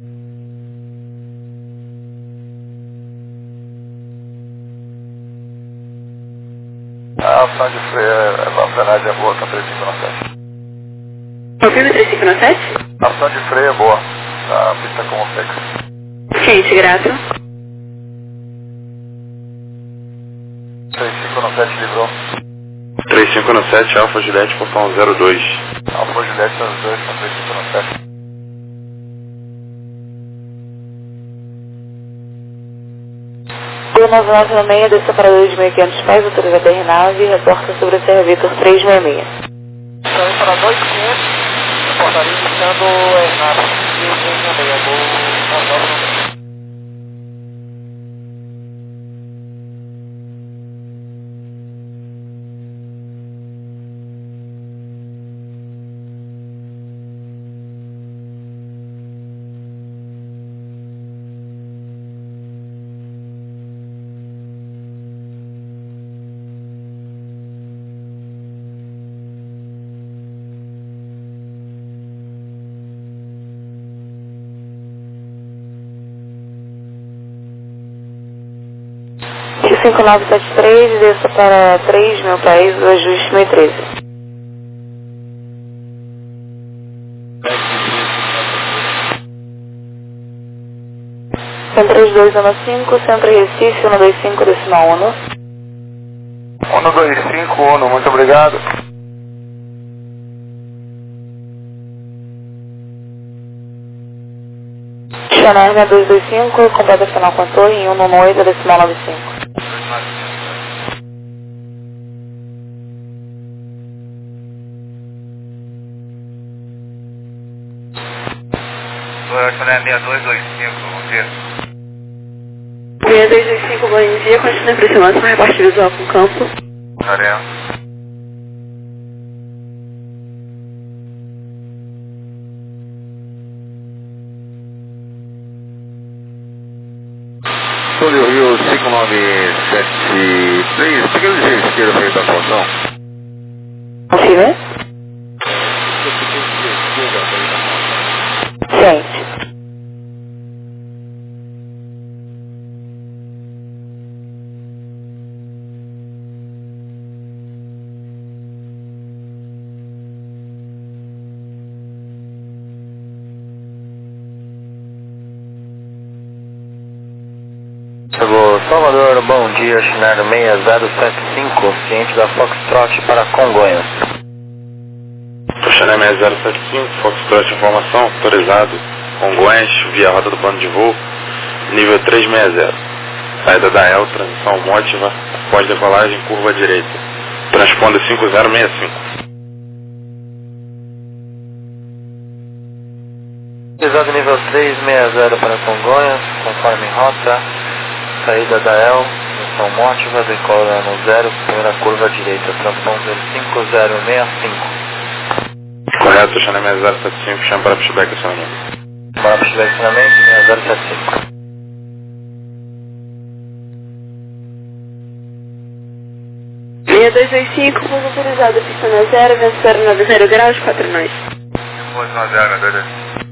A opção de freio, a frenagem é boa, tá 3597. Ouvindo 3597? A opção de freio é boa, a pista como seca. Ciente, grato. 3597 livrou. 3597, Alfa Juliette, portão 02. Alfa Juliette 02 com 3597. B9996, desça para 2.500 pés, autoriza a aeronave, reporta sobre a Serra Vitor 366. Estamos para 2500, reportaria indicando aeronave 366, voo 9996. Rio 5973, desça para 3.000 pés, o ajuste 2013. Centro 3215, Centro Recife 125 decimal 1. 125 Uno, muito obrigado. Xanarme 225, completa final com a torre em 118 decimal 95. Xané 6225, bom dia. 6225, bom dia, continua impressionando com a reporte visual com o campo. Arena. Sobre o Rio 5973, fica ligeiro esquerda para ir da portão. Confirma? Ciente. Chegou Salvador, bom dia, Chinairo 6075, ciente da Foxtrot para Congonhas. Xané 6075, Foxtrot informação, autorizado, Congonhas, via roda do plano de voo, nível 360. Saída da EL, transição mótiva, após decolagem, curva direita. Transponder 5065. Pisado nível 360 para Congonhas, conforme rota, saída da EL, transição mótiva, decola no 0, primeira curva direita, transponder 5065. Correto, Xané 6075, chama para pushback acionamento. Para posicionamento 6075. Linha 225, pouso autorizado, pista na 0, vento 090 graus, 4 nós. Depois na 0, 2.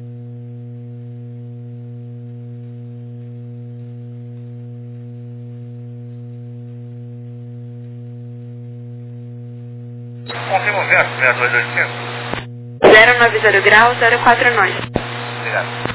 Confirma o vento, 6225. 090 graus, 04 nós. Obrigado.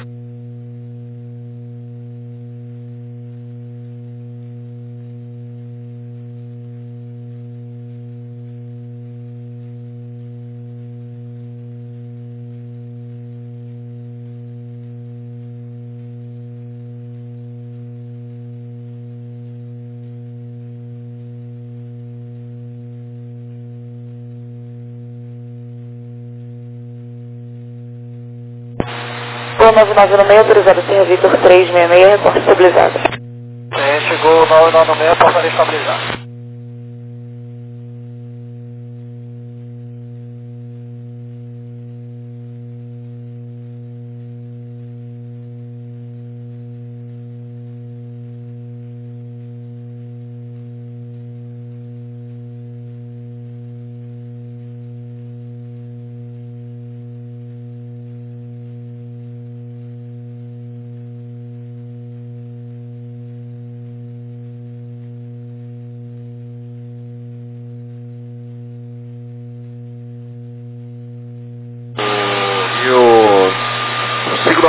O 9996, autorizado Serra Vitor 366, reporte estabilizado. Chegou o 996, portaria estabilizada.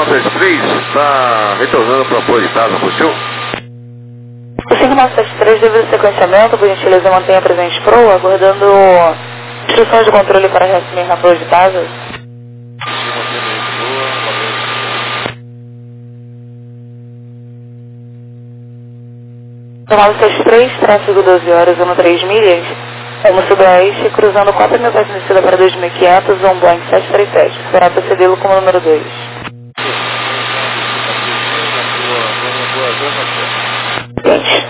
5973 está retornando para apoio de casa, possível? O 5973, devido ao sequenciamento, por gentileza, mantenha presente Pro, aguardando instruções de controle para reassumir na apoio de casa. 963, tráfego 12 horas, 13 milhas, rumo sudoeste, cruzando 4.000 pés de descida para 2.500, um Boeing 737. Será procedê-lo como número 2. Gente.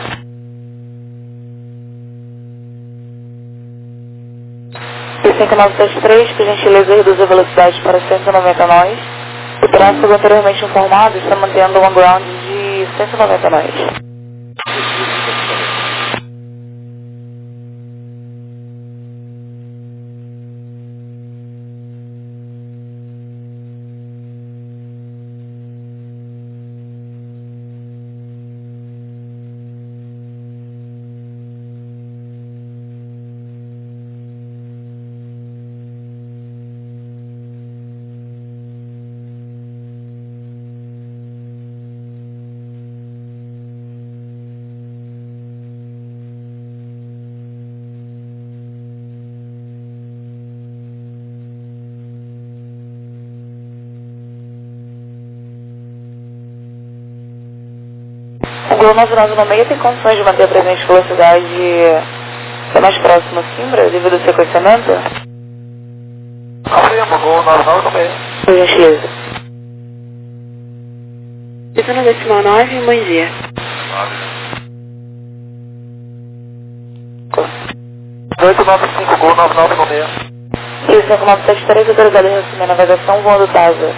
P5973, por gentileza, reduz a velocidade para 190 nós. O tráfego anteriormente informado está mantendo um ground de 190 nós. O Gol 9996 tem condições de manter a presente velocidade mais próxima a Simbra, devido ao sequenciamento? Confirmo, Gol 9996. Por gentileza. Isso no decimal 9, bom dia. 895, Gol 9996. E o 5973, autorizado a reassumir a navegação, voando TASA.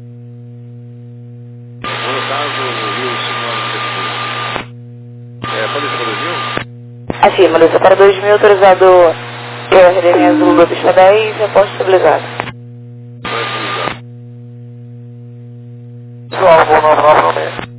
Afirma, desça para 2000, autorizado pela RDM Azul da pista 10, reposto estabilizado. Pessoal, Gol 9996.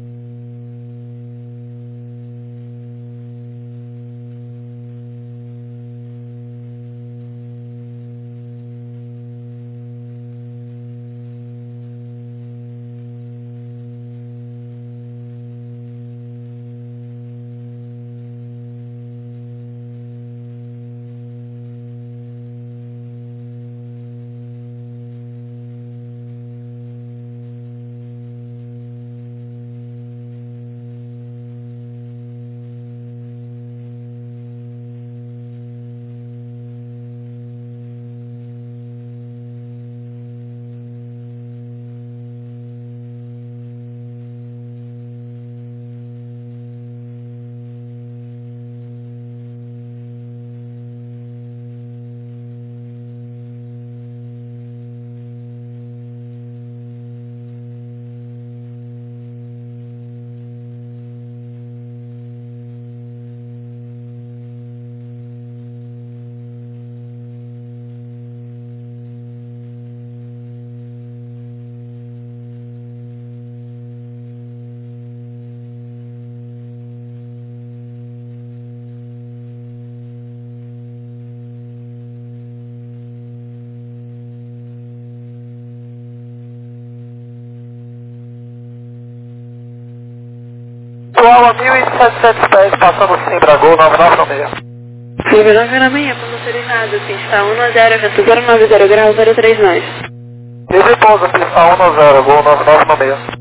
Pessoal, 1710, passando Simbra, Gol 9996. Simbra 996, com motorizado, pista 10, vento 090 graus, 03 nós. Desde pousa, pista 10, Gol 9996.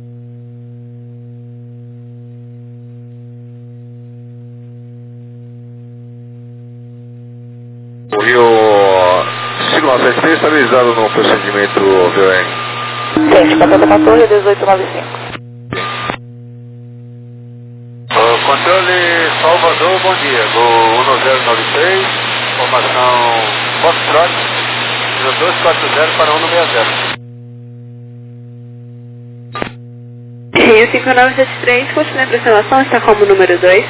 O Rio 5973 está realizado no procedimento VON. Gente, passando para a torre 1895. Controle Salvador, bom dia. Gol 1093, formação Foxtrot, 0240 para 160. Rio 5973, continue a aproximação, está como número 2.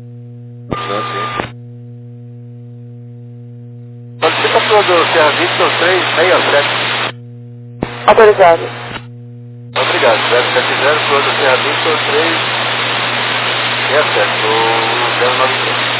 Participa do Serra Victor 367. Autorizado. Obrigado, 070, Flor do Serra Victor 367, do 093.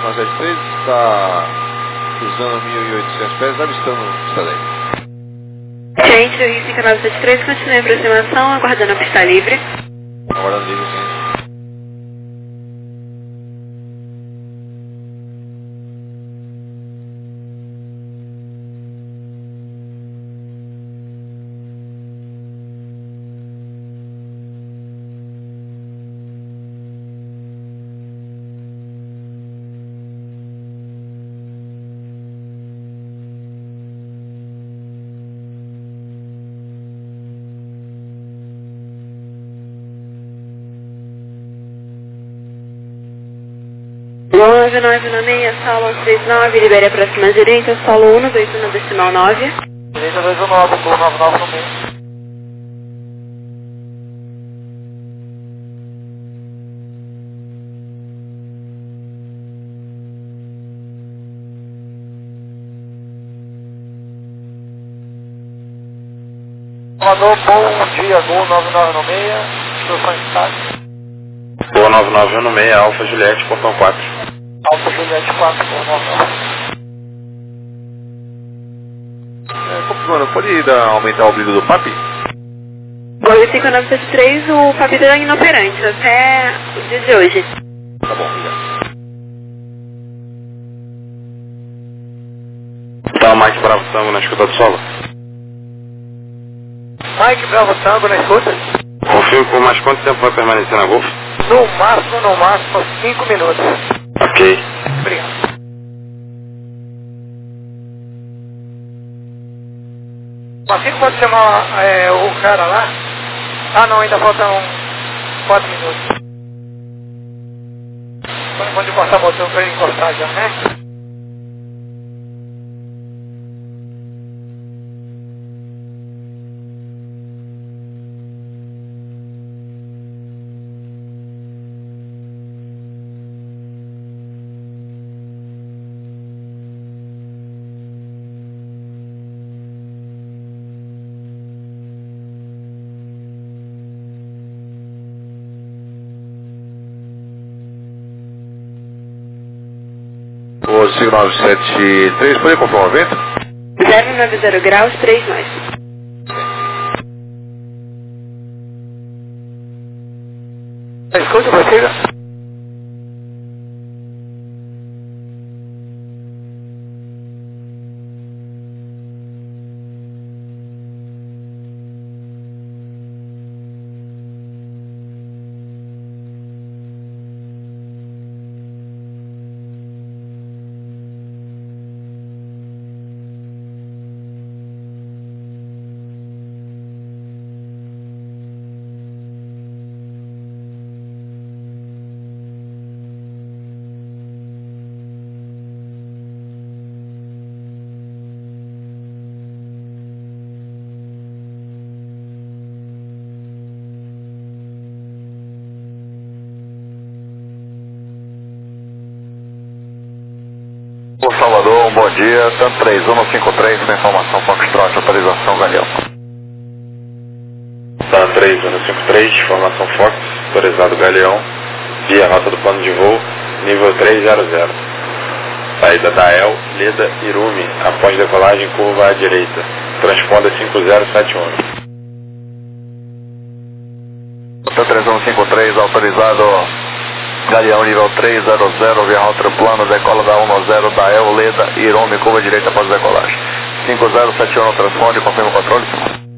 973 está cruzando 1.800 pés, avistando o satélite. Gente, do Rio 5973, continue a aproximação, aguardando a pista livre. Aguardando livre, sim. Gol 9996, solo 39, libere a próxima direita, solo 121 decimal 9. Direita 219, Gol 99 no meio. Mandou bom dia, Gol 99 no meio, instrução em destaque. Gol 99 no meio, Alfa Juliette, portão 4. Alfa Juliette 4, Gol 99. Confirmando, pode aumentar o brilho do PAP? Gol 5973, o PAP está inoperante até o dia de hoje. Tá bom, obrigado. Tá, Mike Bravo Tango na escuta do solo. Mike Bravo Tango na escuta. Confirmo por mais quanto tempo vai permanecer na Golf? No máximo 5 minutos. Ok. Obrigado. Assim que pode chamar o cara lá? Ah não, ainda faltam 4 minutos. Quando encostar o botão para ele encostar já, né? O 5973, pode confirmar o vento? 090 graus, 3 nós. Escuta, você. Por Salvador, bom dia, tanto 3153, com informação Foxtrot, autorização Galeão. Tá, 3153, formação Fox, autorizado Galeão, via rota do plano de voo, nível 300. Saída da El, Leda, Irumi, após decolagem, curva à direita. Transponder 5071. Tanto 3153, autorizado Galeão nível 300, via rota do plano, decola da 10 da El, Leda, Irumi, curva direita após decolagem. 5071 transponder, confirma o controle.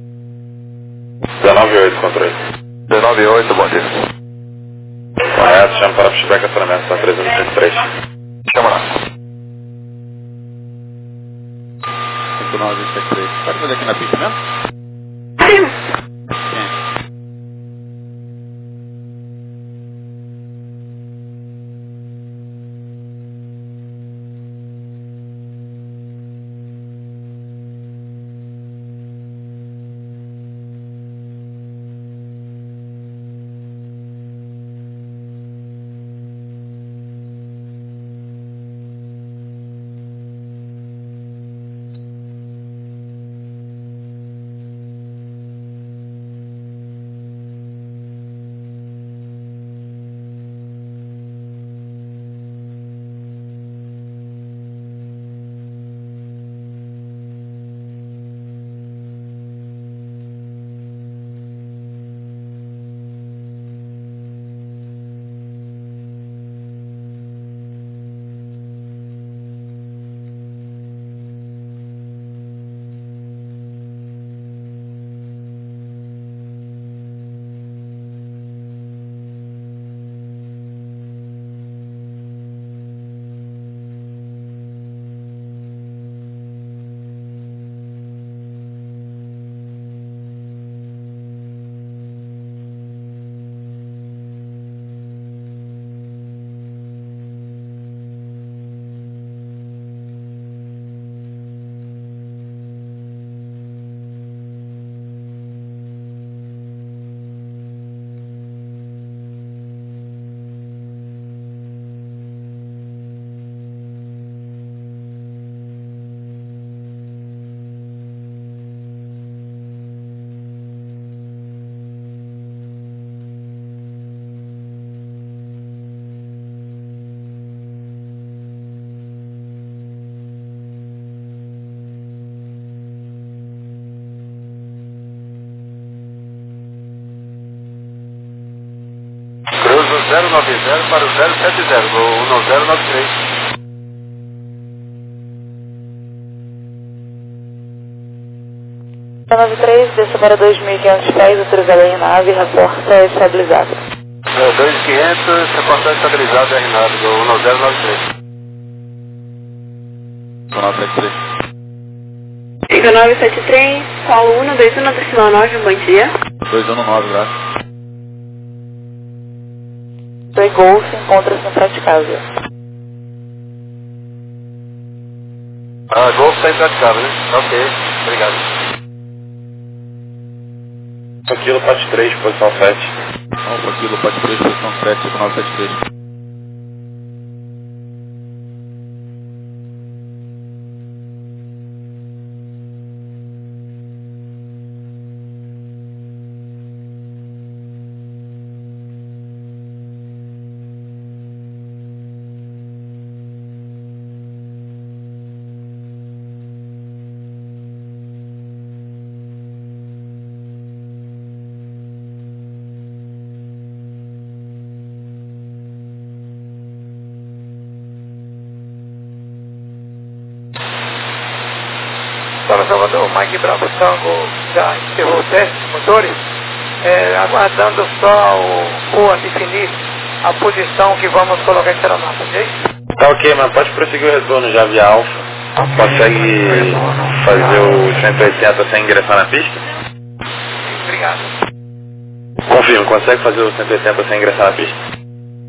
198, controle. 198, bom dia. Correto, chama para pushback acionamento, tá 3153. Chama lá. 5973. Pode fazer aqui na pista mesmo? Sim. Sim. 090 para o 070, voo 1093. 93, desça para 2.500 pés, autorizada em nave, reporta estabilizado. 2.500, reportagem estabilizado, R9, do 1093. 973. Fica 973, Paulo 1, 21, decimal 9, bom dia. 219, graças. Foi Golf, encontra-se impraticável. Golf está impraticável, né? Ok, obrigado. Aquilo, parte 3, posição 7. Alfa Kilo, pode 3, posição 7, 973. Para Salvador, Mike Bravo Tango já encerrou o teste de motores, aguardando só o definir a posição que vamos colocar em Serenata, ok? Tá ok, mas pode prosseguir o retorno já via Alfa. Consegue fazer o 180 sem ingressar na pista? Obrigado. Confirmo, consegue fazer o 180 sem ingressar na pista?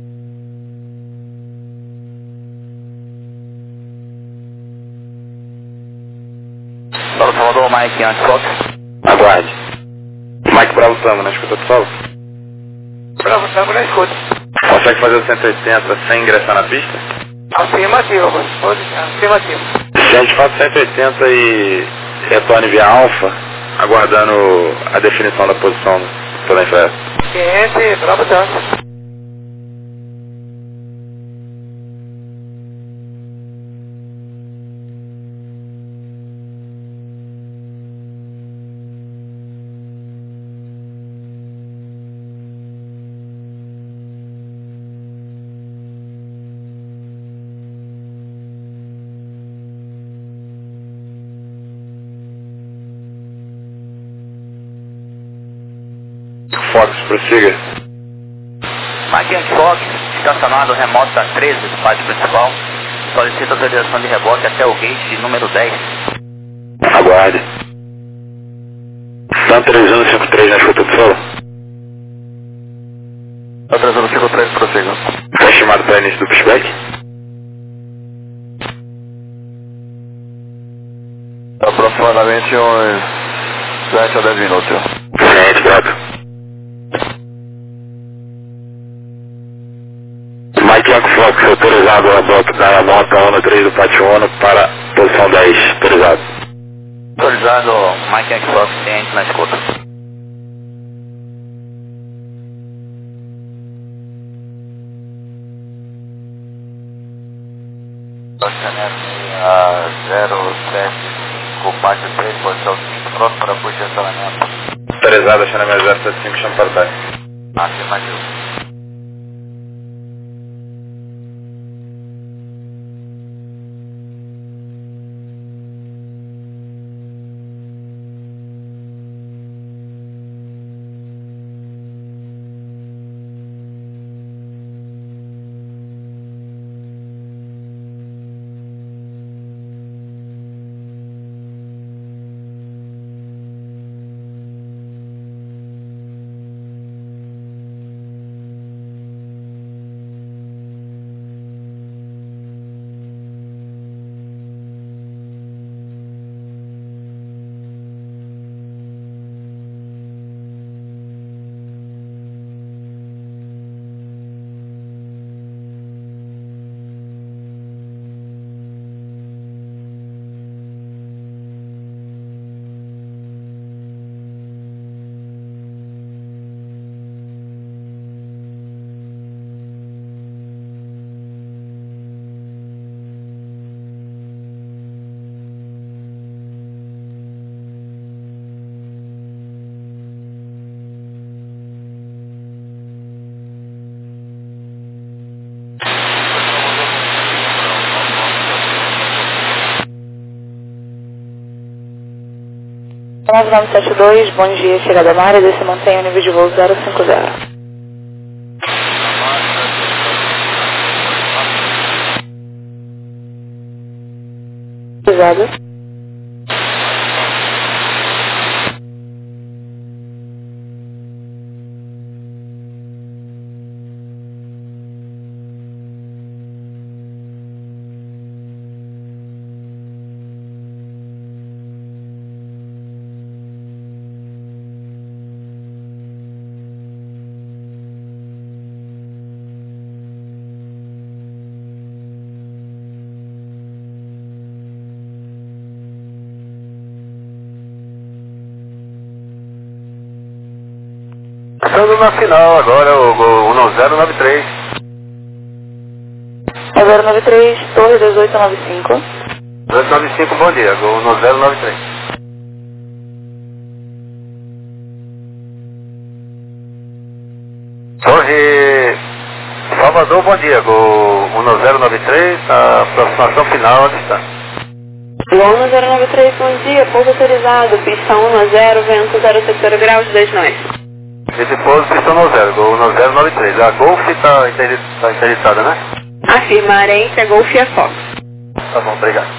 Para Salvador, Mike Antifox. Aguarde. Mike Bravo Tango, na escuta, pessoal? Bravo Tango na escuta. Consegue fazer o 180 sem ingressar na pista? Afirmativo, afirmativo. Se a gente faz 180 e retorne via Alfa, aguardando a definição da posição pela infrared. Cliente, Bravo Tango. Fox, prossiga. Mike Antifox, estacionado remoto da 13 do pátio principal. Solicita autorização de reboque até o gate de número 10. Aguarde. Tá 353 na escuta, pessoal? Tá 353, prossiga. Tá estimado para início do pushback? Aproximadamente uns 7 a 10 minutos. Ciente, grato. Mike Yankee Fox, autorizado a bloco da nota ONU 3 do pátio ONU para posição 10, autorizado. Autorizado, Mike Antifox, ciente na escuta. A 075, pátio 3, posição 5, pronto para puxar estacionamento. Autorizado, estacionamento 075, chama para o time. Afirmativo. 9972, bom dia, chegada na área, se mantém o nível de voo 050. Obrigada. Passando na final agora, o 1093. 093, Torre 1895. 1895, bom dia, Gol 1093. Torre Salvador, bom dia, Gol 1093, a aproximação final, onde está? Gol 1093, bom dia, pouso autorizado, pista 10, vento 0,60 graus, 2 nós. Esse pouso pista 10, Gol 1093. A Golf está interditada, né? Afirmar entre a Golf e a Fox. Tá bom, obrigado.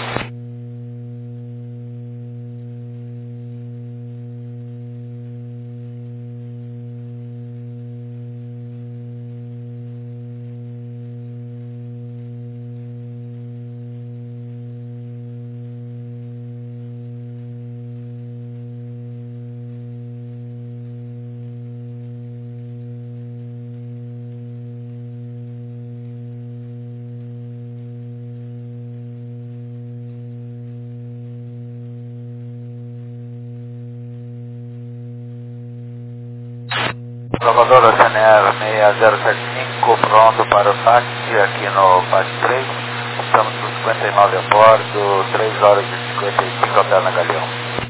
Salvador da CNR 6075, pronto para o táxi aqui no PAT 3. Estamos com 59 a bordo, 3 horas e 55 hotel na Galeão.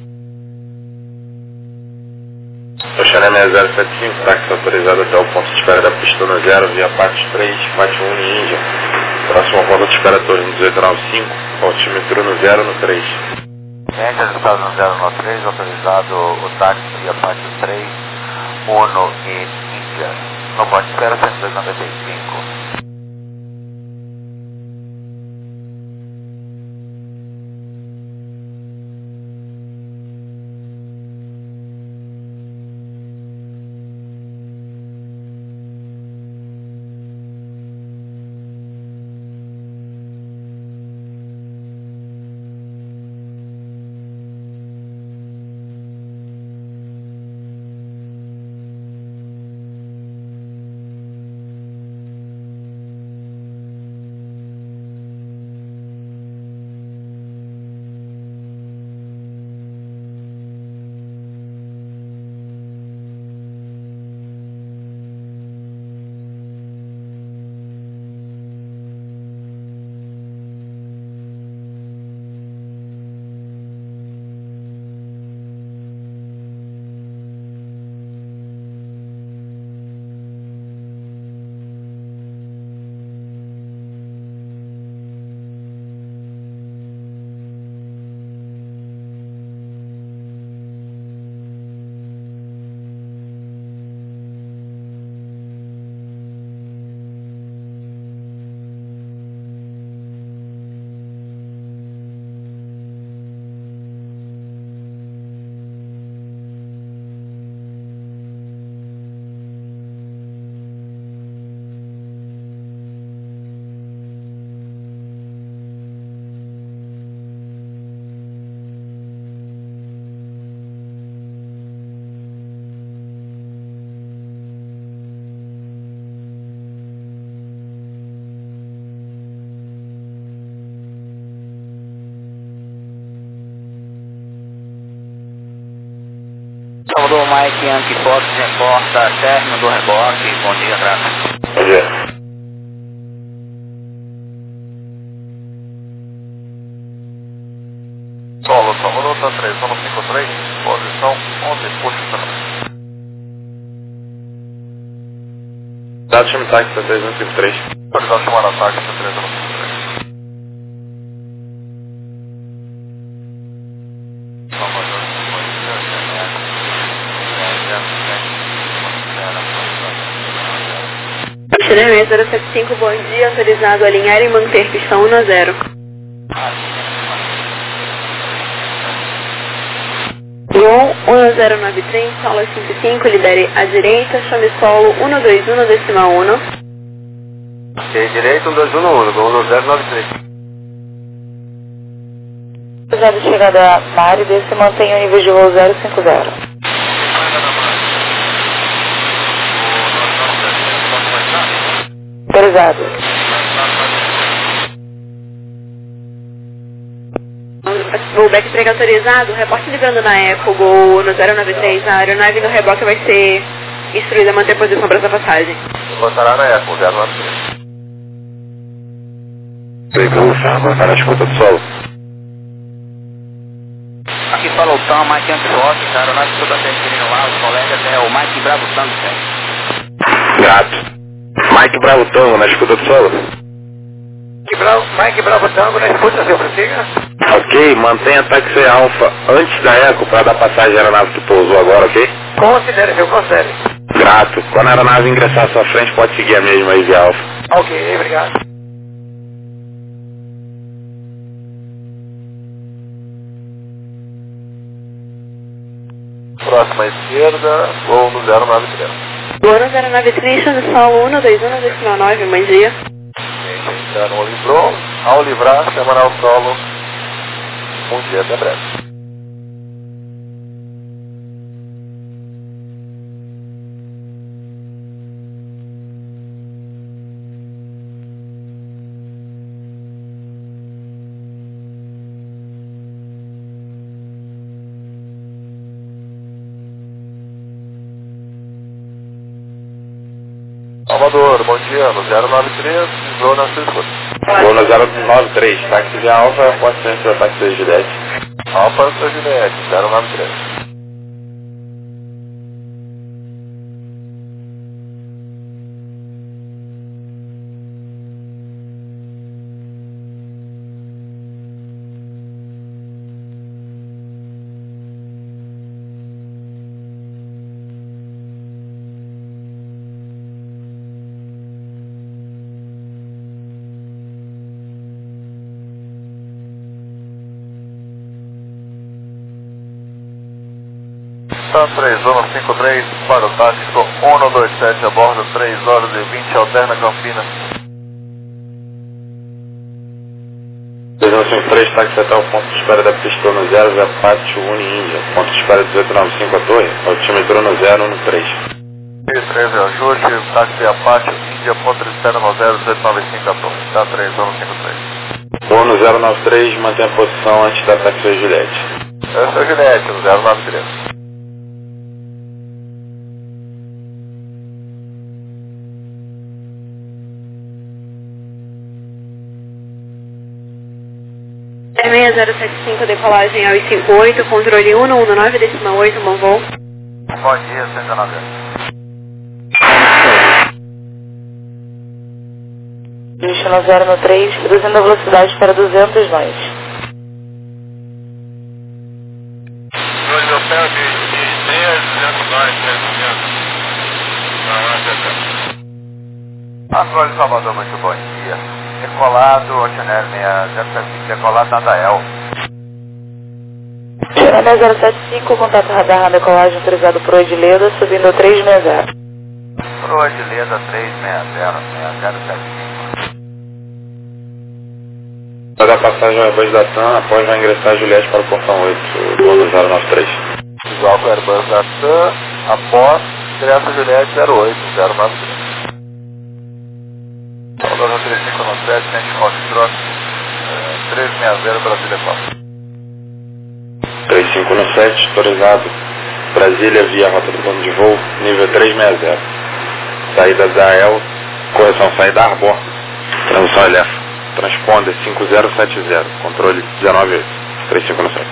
Oxané 6075, táxi autorizado até o ponto de espera da pista 0, via PAT 3, PAT 1 em Índia. Próximo ponto de espera Torre 1895, altímetro no 0 no 3. Índia, estado no 0 no 3, autorizado o táxi via PAT 3. Uno e Índia, no ponto de espera 195. Salvador Mike Yankee Fox reporta término do reboque. Bom dia, Graça. Bom dia. Solo, Salvador tá 3153, posição 11, puxa o número. Dado chame táxi 3153. Autorizado chamar a táxi 3153. Salvador, Chile 6075, bom dia, autorizado a alinhar e manter pistão 1 a 0. João 1093, solo 55, lidere à direita, chame solo 121, decimal 1. Ok, direito 1211, Gol 1093. Autorizado de chegada a Márida, se mantém o nível de voo 050. Autorizado. Voo back entrega autorizado, reporte livrando na Eco, Gol no 093, a aeronave no reboque vai ser instruída a manter posição para essa passagem. Botará na Eco, 093. Veículo Charma, está na escuta do solo. Aqui falou o Tom, Mike Antifoque, a aeronave toda atendendo lá, os colegas é o Mike Bravo Tango, certo? Grato. Mike Bravo Tango, na escuta do solo. Mike Bravo Tango, na escuta, seu prossiga. Ok, mantenha táxi alfa antes da Eco para dar passagem à aeronave que pousou agora, ok? Considere, seu concede. Grato. Quando a aeronave ingressar à sua frente, pode seguir a mesma aí via alfa. Ok, obrigado. Próxima esquerda, Gol no 093. Gol no 093, chame solo 121, decimal 9, bom dia. Já não livrou, ao livrar, semanal solo. Bom dia, até breve. Salvador, bom dia, no 093, livrou na sua escuta. Vou no 093, táxi via alfa, pode ser seu táxi de Juliette. Alfa, sua Juliette, 093. São 3153 para o tático 127 a bordo, 3 horas e 20, alterna Campinas. 3153, táxi até o ponto de espera da pista no 0, via Pátio Uni-Índia. Ponto de espera 1895 a torre, altímetro no 013. 13 ajuste, táxi Apache, Índia, ponto de espera no 0895 a torre. Tá 3153. Vou no 093, mantém a posição antes da táxi Juliette. Essa é a Juliette, no 093. É 6075, decolagem ao 58, controle 119, decimal 8, bom voo. Bom dia, 190. Destino 093, reduzindo a velocidade para 200 nós. Hoje hotel de 200 nós, 300. Controle Salvador, muito bom dia. Decolado, Oceaner 6075, decolado Nadael. Chegando 075, contato radar na decolagem autorizado por Odileda, subindo 360. Pro Odileda 360, 6075. Vai dar passagem ao Airbus da TAM, após vai ingressar a Juliette para o portão 8, do 093. Igual com o Airbus da TAM, após ingressa a Juliette 08, 093. Salvador 3597, Centro Foxtrot, 360, Brasília 4. 3517, autorizado. Brasília via rota do plano de voo, nível 360. Saída da EL, correção, saída Arbor. Transição Elef. Transponder 5070, controle 198, 3517.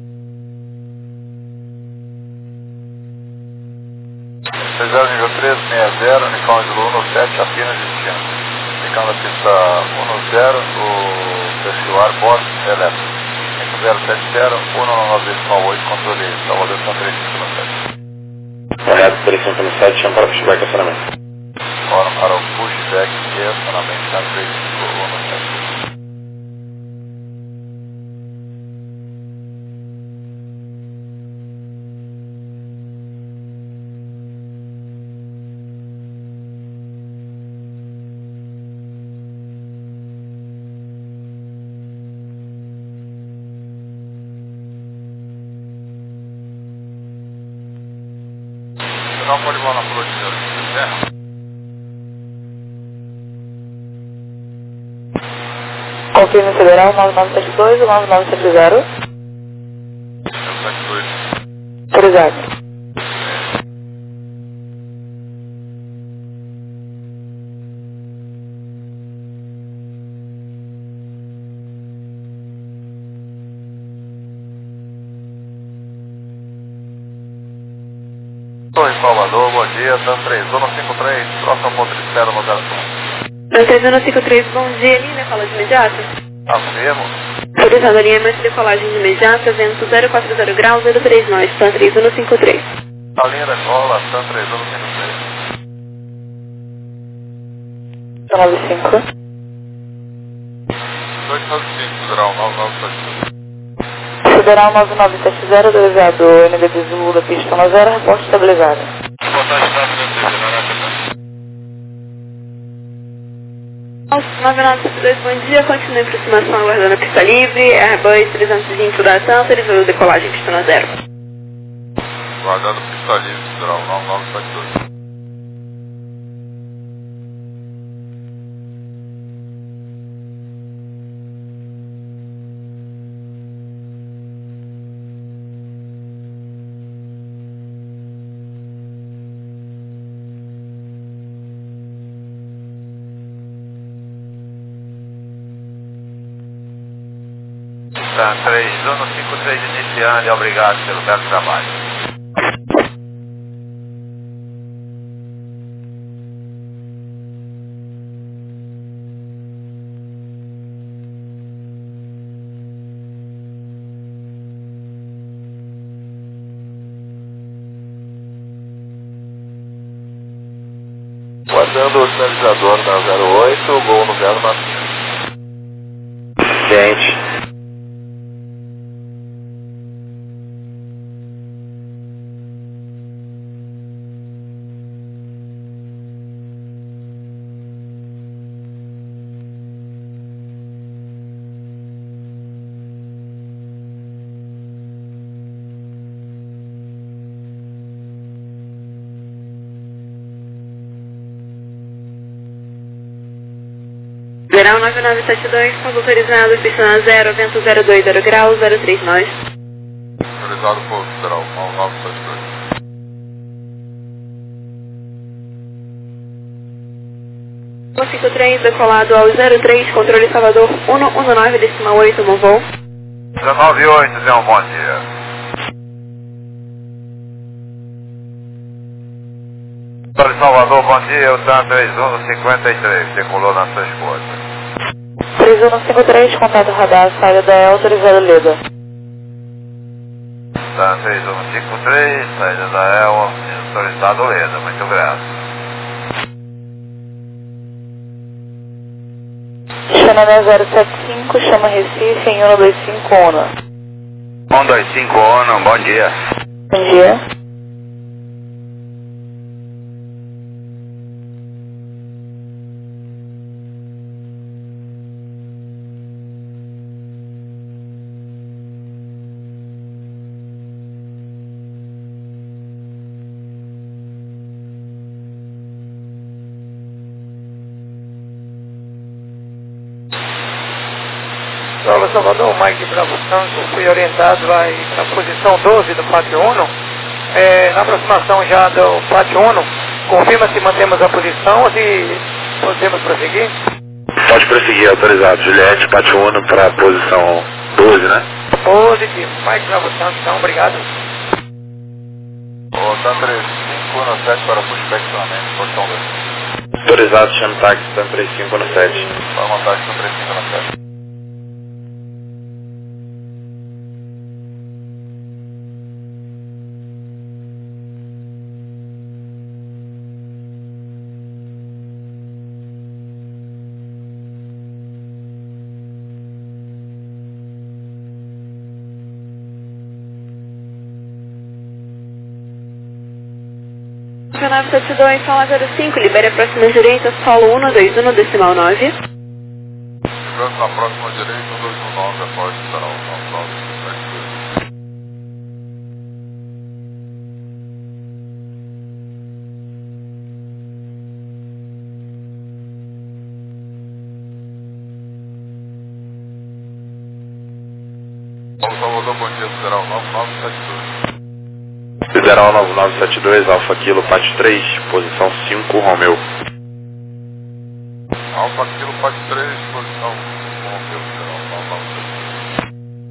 Reserva nível 360, uniforme de Lula 7, apenas destino. Ficando a pista 10, o vestibular Borges Elétrico. 5070, 199,8, controle Salvador 3517. Correto, 3517, chama para pushback acionamento. Fora para o push feedback e acionamento da 3517. Não pode voar na flor de terra. Confirme Federal 9972 ou 9970? 72. Autorizado. Estou em Salvador, bom dia, TAM 3153, próximo ponto de espera no 01. TAM 3153, bom dia, linha decolagem imediata. Afirmo. Autorizado alinhamento de decolagem imediata, vento 040 graus, 03 nós, TAM 3153. A linha da cola, TAM 3153. 95. 295, Federal 9972. Federal 9970, autorizado NBD Zulu da pista 10, reporte estabilizado. Boa tarde, está dentro de Maracanã. 9972, bom dia, continue em aproximação aguardando a pista livre, Airbus 320 da TAM, autorizado decolagem pista 0. Guardando pista livre, Federal 9972. Tá, 3153 iniciando e obrigado pelo belo trabalho. Guardando o sinalizador na 08, gol no Belo Martins. Gente. Federal 9972, ponto autorizado, pista 0, vento 020 graus, 03 nós. Autorizado por Federal 9972. 153, decolado ao 03, controle Salvador 119,8, no voo. 198, tenha um bom dia. Controle Salvador, bom dia, o TAM 3153, decolou nas suas coisas. 3153, contato radar, saída da El, autorizado Leda. TAM 3153, saída da El, autorizado Leda, muito grato. Xanané 075, chama Recife em 125 ONU. 125 ONU, bom dia. Bom dia. Salve Salvador, Mike Bravo Tango, fui orientado para a posição 12 do Pátio Uno. Na aproximação já do Pátio Uno, confirma se mantemos a posição ou se podemos prosseguir? Pode prosseguir, autorizado. Juliette, Pátio Uno para a posição 12, né? Positivo. Mike Bravo Tango, então, obrigado. O TAM 3517 para pushback, portão 2. Autorizado, chama táxi, TAM 3517. Para uma taxa TAM 3517. 972, sala 05, libere a próxima direita, solo 121, decimal 9. Chegando na próxima direita, 129, após esperar o 9972. Paulo Salvador, bom dia, Federal 9972. Federal 9972, Alfa Kilo, Pátio 3, posição 5, Romeu. Alfa Kilo, Pátio 3, posição 5, Romeu, Federal 9972.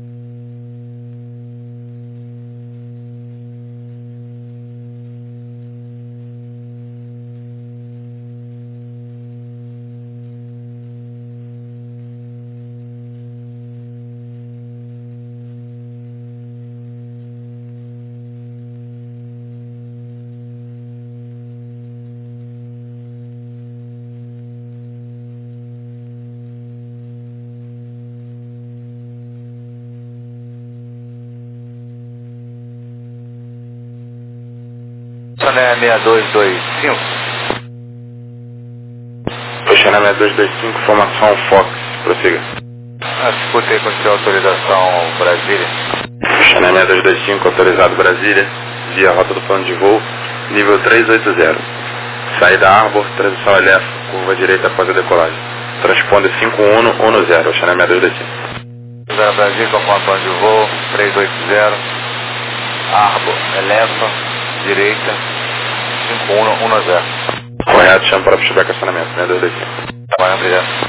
Chané 6225. Chané 6225, formação Fox, prossiga. Discutei com o senhor autorização Brasília. Chané 6225, autorizado Brasília, via rota do plano de voo, nível 380. Saída Arbor, transição LF, curva direita após a decolagem. Transponder 5110, Chané 6225. Brasil, conforme plano de voo, 380. Arbor, eleva, direita, 5110. Correto, chama para puxar acionamento, 6225. Tá bom, obrigado.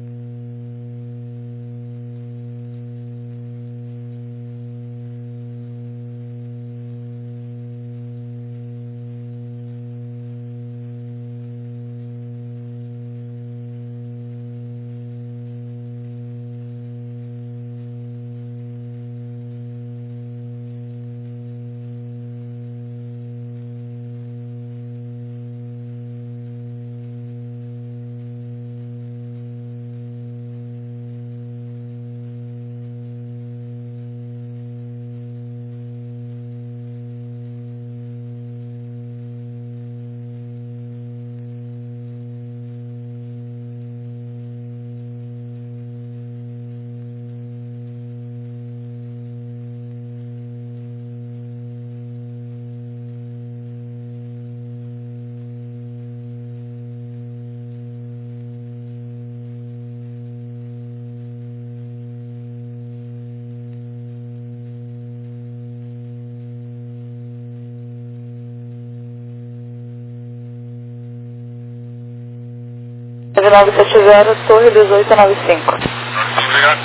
Nove 970, Torre 1895. Obrigado.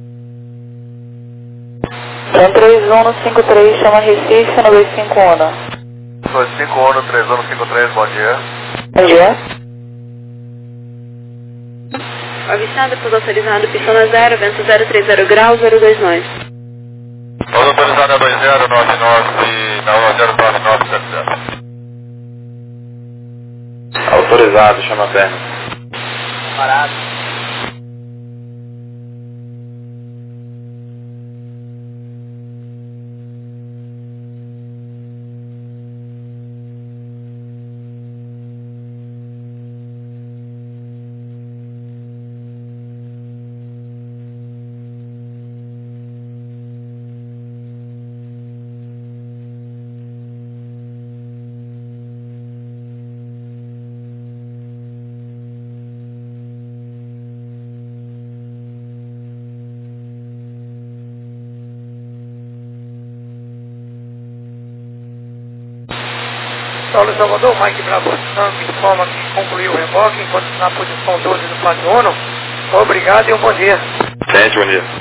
3153, chama Recife, no 251. 251, 3153, bom dia. Bom dia. Avistado, pouso autorizado, pistona 0, vento 030 graus, 029. Pouso autorizado a 2099, na 09970. Autorizado, chama a perna. Parado. Saulo Salvador, Mike Bravo Santos informa que concluiu o reboque enquanto na posição 12 do Pátio 1. Obrigado e um bom dia. Gente, bom dia.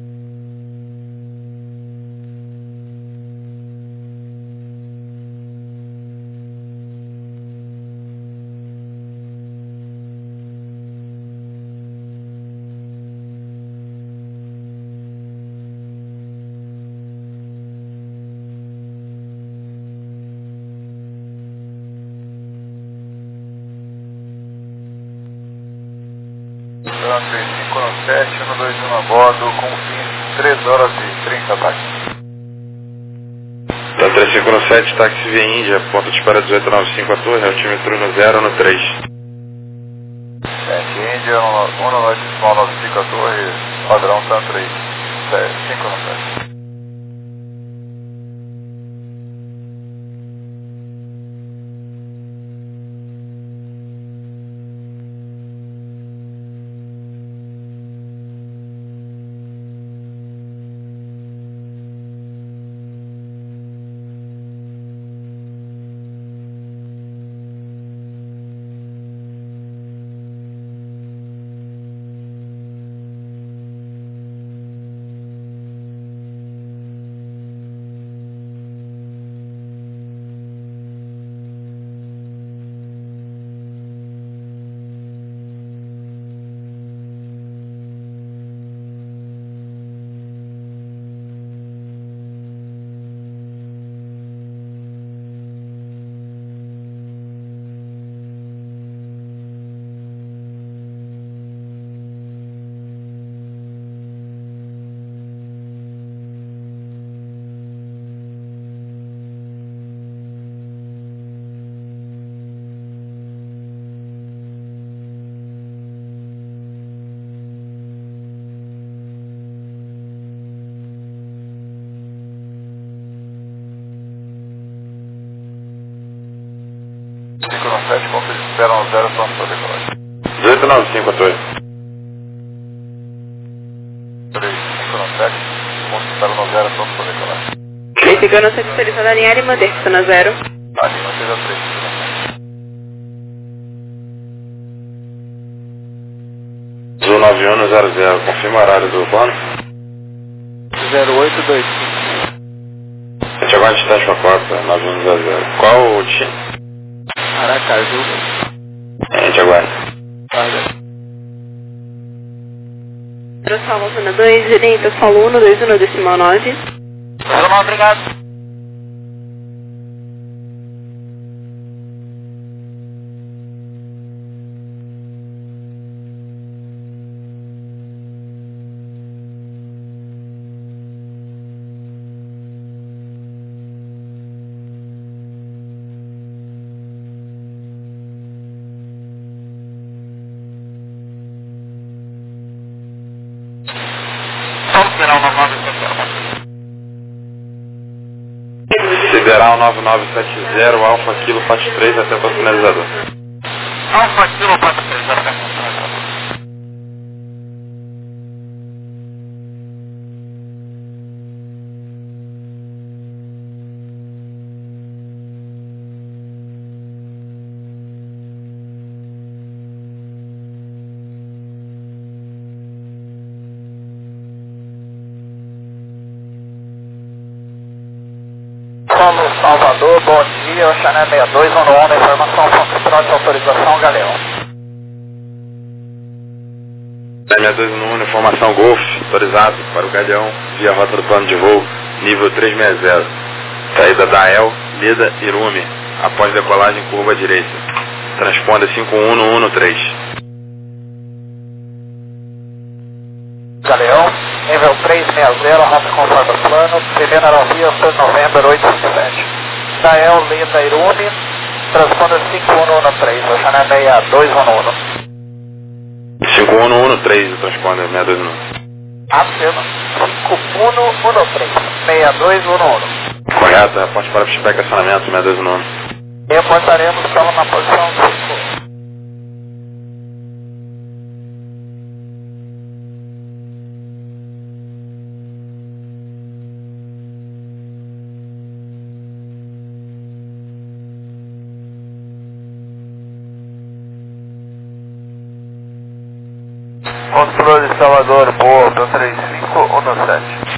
Esperando 3517, 121 a bordo, com fim 3 horas e 30 ataques. 3517, táxi via Índia, ponto de espera 1895 a torre, altímetro no 0 no 3. Índia, 195 a torre, padrão Tan 3, 5 no 7. Ponto de espera no 0, pronto para decolagem. 1895 a torre. 3597, ponto de espera no 0, pronto para decolagem. Verificando a satisfação da linha Lima, desça na 0. A Lima seja 3, 9100, confirma o horário do plano. 0825. A gente agora distante para a porta, 9100. Qual o destino? Aracaju. A gente aguarda. Pessoal, zona 2, gerente, solo 1, 21, decimal 9. Obrigado. Sideral 9970, Alfa Kilo Faixa 3 até o finalizador. Alfa Kilo Faixa 3 até o finalizador. Salvador, bom dia, Oxané 62, Ono, informação, fonte autorização, Galeão. 62 informação Golf, autorizado para o Galeão, via rota do plano de voo, nível 360. Saída da El, Leda, Irume, após decolagem curva direita. Transponda 51113. Galeão, nível 360, rota conforme o plano, primeira aerovia, 6 de novembro, 857. Dael, Leda, Irume, transponda 5113, Oxané 6211. 5113, o transponder 621. Afirma, 5113, 6211. Correto, aponte para o estacionamento 621. Reportaremos solo na posição 5. Controle de Salvador, boa, 3517.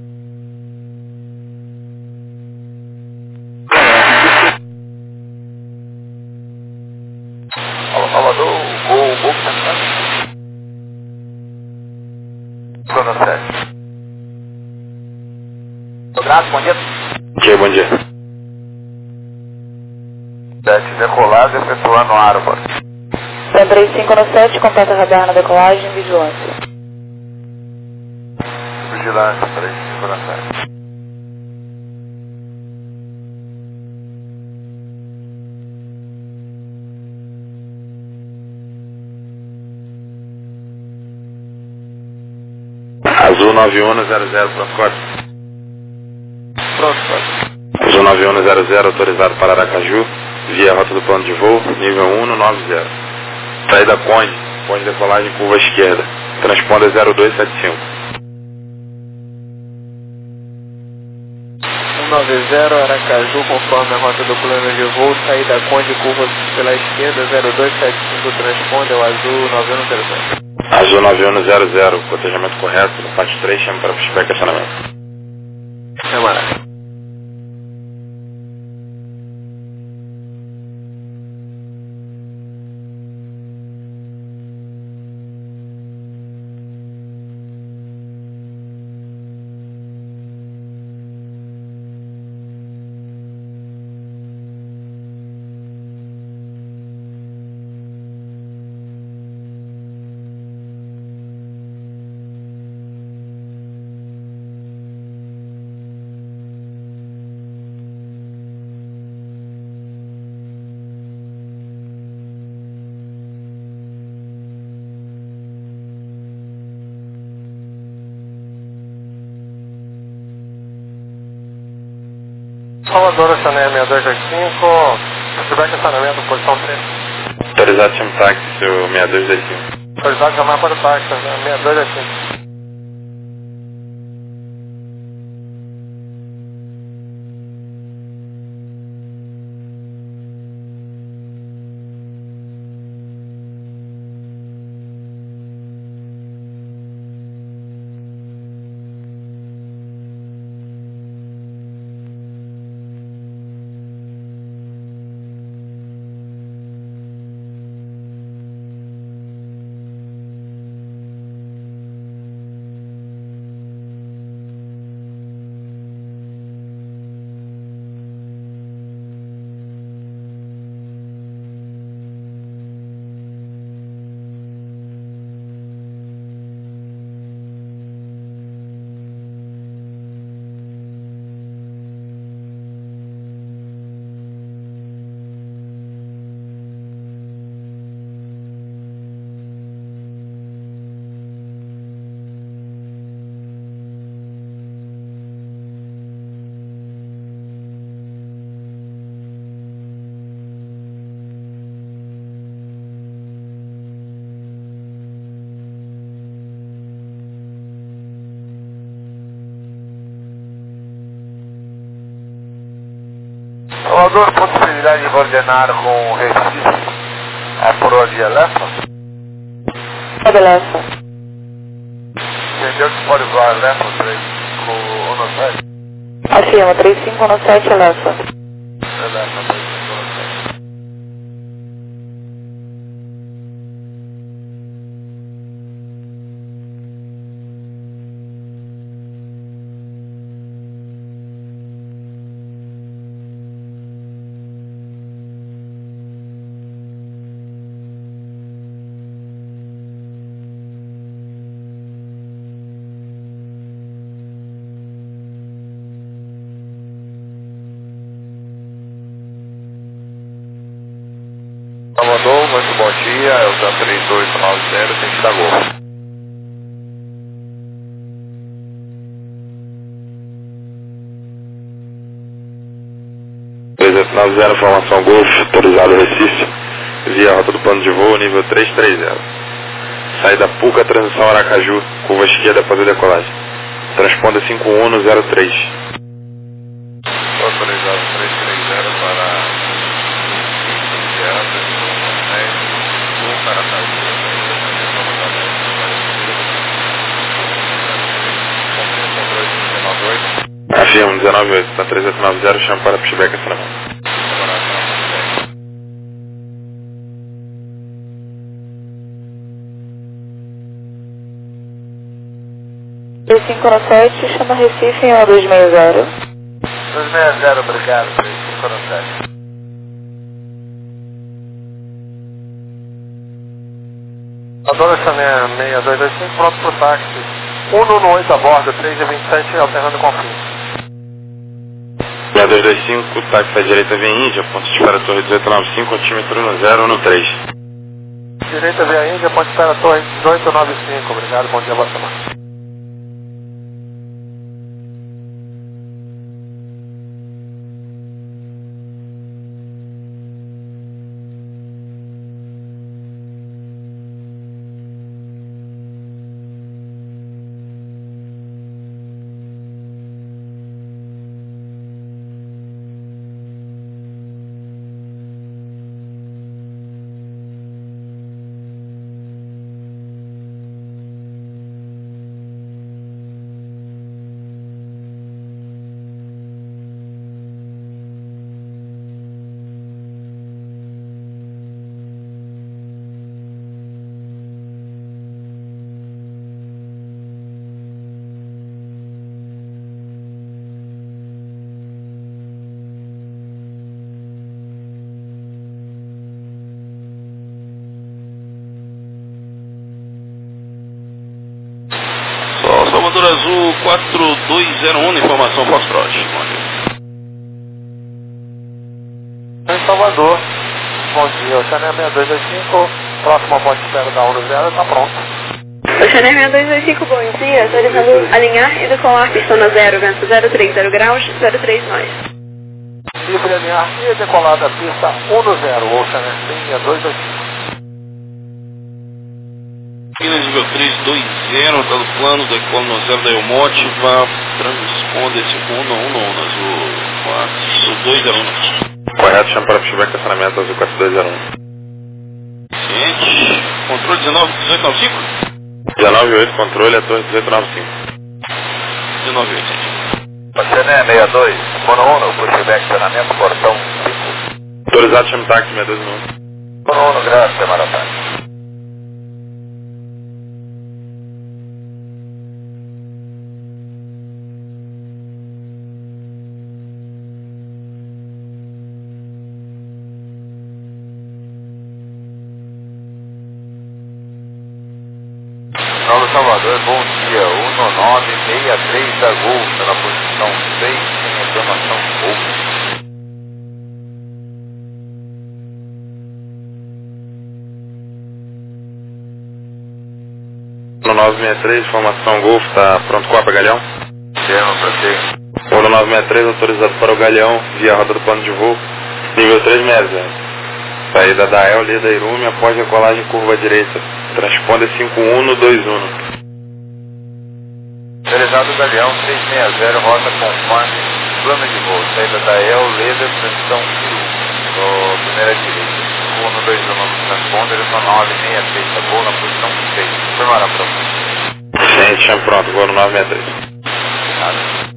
Salvador, Gol, Zona 7. Graças, bom dia. Ok, bom dia. 7, decolado, efetuando Árvore. Tan 3517, completa radar na decolagem, vigilância. Vigilância, 3517. Azul 9100, pronto, corte. Pronto, corte. Azul 9100, autorizado para Aracaju, via rota do plano de voo, nível 190. Saída Conde, Conde decolagem curva esquerda, transponder 0275. 190 Aracaju, conforme a rota do plano de voo, saída Conde, curva pela esquerda, 0275, transponder o Azul 9100. Azul 9100, cotejamento correto, no parte 3, chama para pushback acionamento. Camarada. Salvador, Chanel 6225, pushback acionamento, posição 3. Autorizado, chama táxi, seu 6225. Autorizado chamar para o táxi, 6225. Salvador, possibilidade de coordenar com Recife, por onde é Lefa? Estabeleça. Entendeu que pode voar Lefa 3517? Afirma, 3517 Lefa. Lefa 3517. Salvador, muito bom dia, é o TAM 3890, tem que dar gol. .90, formação Golf, autorizado Recife, via rota do plano de voo, nível 330. Saída Puca, transição Aracaju, curva esquerda após a decolagem. Transponder 5103. Autorizado 330 para Afirma, 198, na 3890, chama para pushback acionamento. 3517, chama Recife em 1260. 260, obrigado, 3517. Adora Chanel 6225, pronto para o táxi. 118 a bordo, 3h27, alternando com fim. 6225, táxi à direita via Índia, ponto de espera torre 1895, altímetro no 013. Direita via Índia, ponte espera torre 1895, obrigado, bom dia, boa semana. Azul 4201, informação Foxtrot. Em Salvador, bom dia, o Chanel 6225, próximo ao ponto de espera da 10 está pronto. O Chanel 6225, bom dia, autorizando alinhar e decolar pista na 0, vento 030 graus, 03 nós. Livre alinhar e decolada pista 10, o Chanel 6225. Campinas nível 320, está no plano, decola no 0 da Elmotiva, transponder 5111, Azul 4201. Correto, chama para feedback estacionamento Azul 4201. Ciente, controle 19895? 198, controle, a torre 1895. 198, ciente. Pacené 62, Mono 1, pushback estacionamento, portão 5. Autorizado, chama táxi 6291. Mono 1, graças, Maratá. Salvador, bom dia, 1963 da Gol, na posição 6, em reclamação Gol. 963, formação Golf, está pronto com a Galeão? Chama para ti. 963, autorizado para o Galeão, via roda do plano de voo, nível 360. Saída da El, Leda Irume, após decolagem curva direita. Transponder 5121. Autorizado Galeão 360, rota conforme plano de voo. Saída da El, Leda, transição Irume, primeira direita. 5121 no transponder, 963 da Gol, na posição 6. Informaram para Gente, chama pronto, vou no 963. Nada.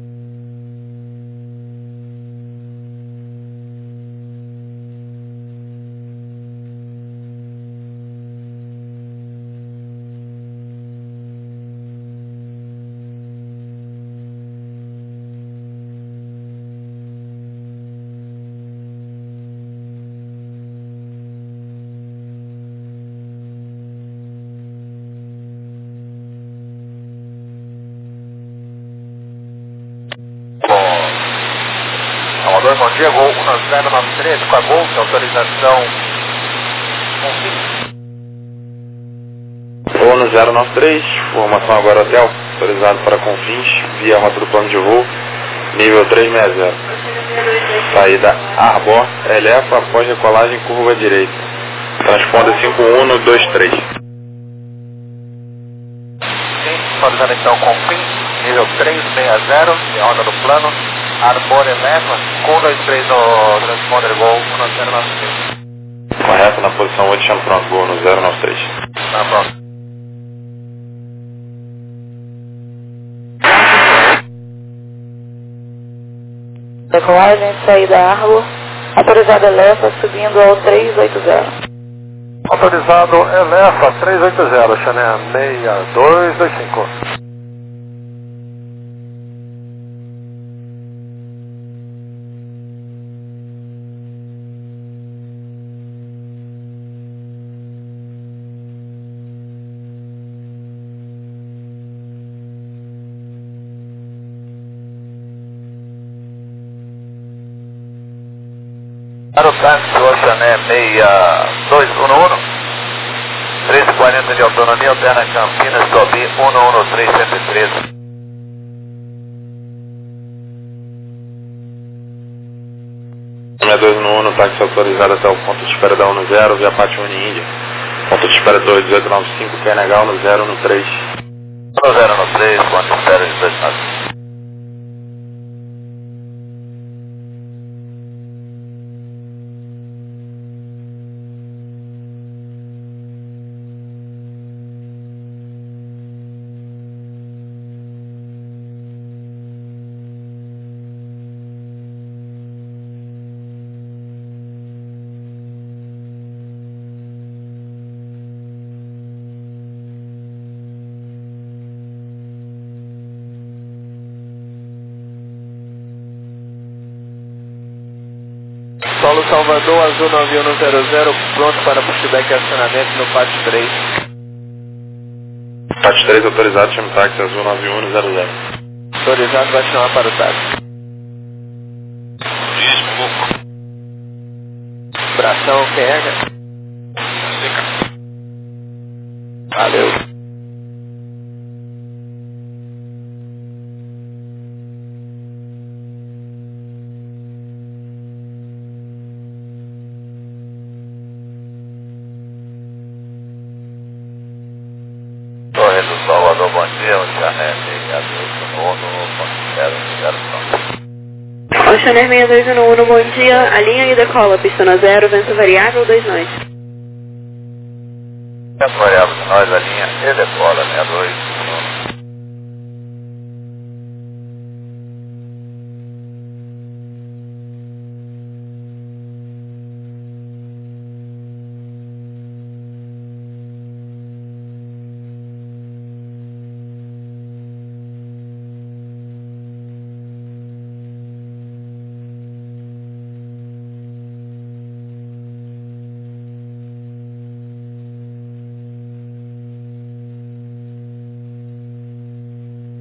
Salvador, bom dia, Gol 1093 com a Golf, autorização Voo no 093, formação agora hotel, autorizado para Confins, via rota do plano de voo, nível 360. Saída Arbor, eleva após decolagem curva direita. Transponder 5123. Autorizado então Confins, nível 360, via rota do plano. Arbor eleva, 123 no transponder Gol 1093. Correto, na posição 8, chama pronto, voo no 093. Tá pronto. Decolagem, saída Arbor, autorizado Elefa, subindo ao 380. Autorizado Elefa 380, Chanel 6225. Para o táxi, Oceané 6211, 340 de autonomia, alterna Campinas, Tobi 113113. 6211, táxi autorizado até o ponto de espera da 10, via Pátio Índia. Ponto de espera 1895, KNH 1013. 1013, ponto de espera de 1895. Solo Salvador, Azul 9100, pronto para pushback e acionamento no pátio 3. Táxi 3 autorizado, chame táxi azul 9100. Autorizado, vai chamar para o táxi. Isso, louco. Bração, pega. Seca. Valeu. Torre do Salvador, bom dia, Oceaner 621, Oceaner 6211, bom dia, a linha e decola, pista na 0, vento variável, 2 nós. Vento variável de nós, a linha e decola, 62.